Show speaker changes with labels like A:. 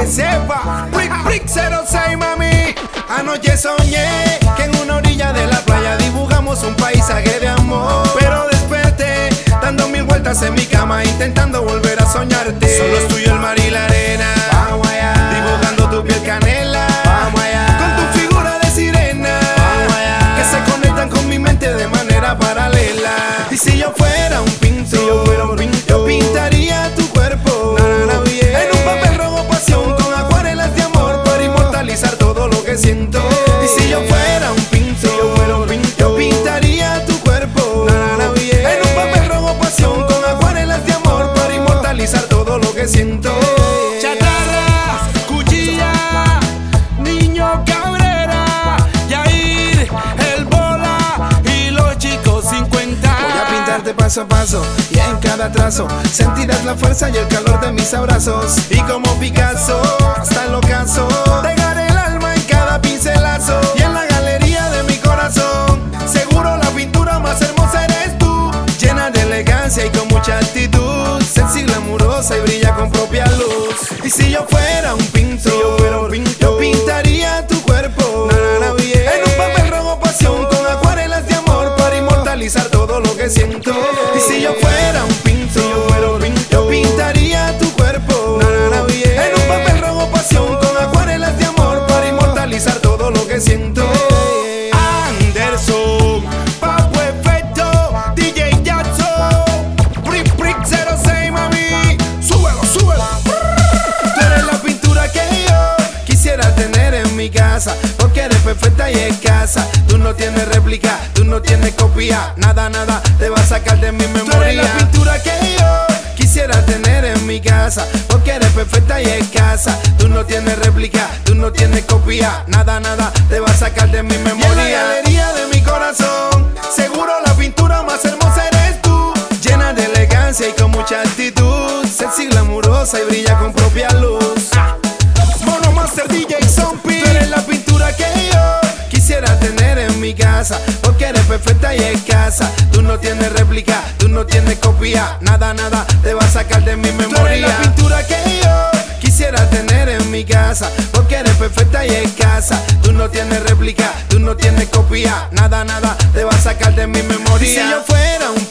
A: que sepa. Brick 06, mami. Anoche soñé que en una orilla de la playa dibujamos un paisaje de amor. Pero desperté dando mil vueltas en mi cama, intentando volver a soñarte. Solo es tuyo el mar y la arena. Vamos allá. Dibujando tu piel canela. Vamos allá. Con tu figura de sirena. Vamos allá. Que se conectan con mi mente de manera paralela. Y si yo fuera un pintor, yo pintaría tu cuerpo en un papel rojo pasión, con acuarelas de amor para inmortalizar todo lo que siento. Y si yo fuera un pintor, yo pintaría tu cuerpo en un papel rojo pasión, con acuarelas de amor para inmortalizar todo lo que siento. Chatarra, cuchilla, Niño Cabrera, Yair, el Bola y los chicos 50. Voy a pintarte paso a paso y en cada trazo sentirás la fuerza y el calor de mis abrazos. Y como Picasso, hasta el ocaso, dejaré el alma en cada pincelazo. Y en la galería de mi corazón, seguro la pintura más hermosa eres tú, llena de elegancia y con mucha actitud, sensible, amorosa y brilla con propia luz. Y si yo fuera un pintor, yo pintaría tu cuerpo en un papel rojo pasión, con acuarelas de amor para inmortalizar todo lo que siento. Y si yo fuera un pintor, yo pintaría tu cuerpo en un papel rojo pasión, con acuarelas de amor para inmortalizar todo lo que siento. Anderson, Papo Efecto, DJ Jackson, Brick 06, mami. Súbelo, súbelo. Tú eres la pintura que yo quisiera tener en mi casa, porque eres perfecta y escasa. Tú no tienes réplica, tú no tienes copia. Nada te va a sacar de mi memoria. Tú eres la pintura que yo quisiera tener en mi casa, porque eres perfecta y escasa. Tú no tienes réplica, tú no tienes copia. Nada te va a sacar de mi memoria. Y en la galería de mi corazón, seguro la pintura más hermosa eres tú, llena de elegancia y con mucha actitud, sensible, amorosa y brilla con propia luz. Mono Master DJ Zombie. Tú eres la pintura que yo quisiera tener en mi casa, porque eres perfecta y escasa. Tú no tienes réplica, tú no tienes copia. Nada te va a sacar de mi memoria. Tú eres la pintura que yo quisiera tener en mi casa, porque eres perfecta y escasa. Tú no tienes réplica, tú no tienes copia. Nada te va a sacar de mi memoria. Y si yo fuera un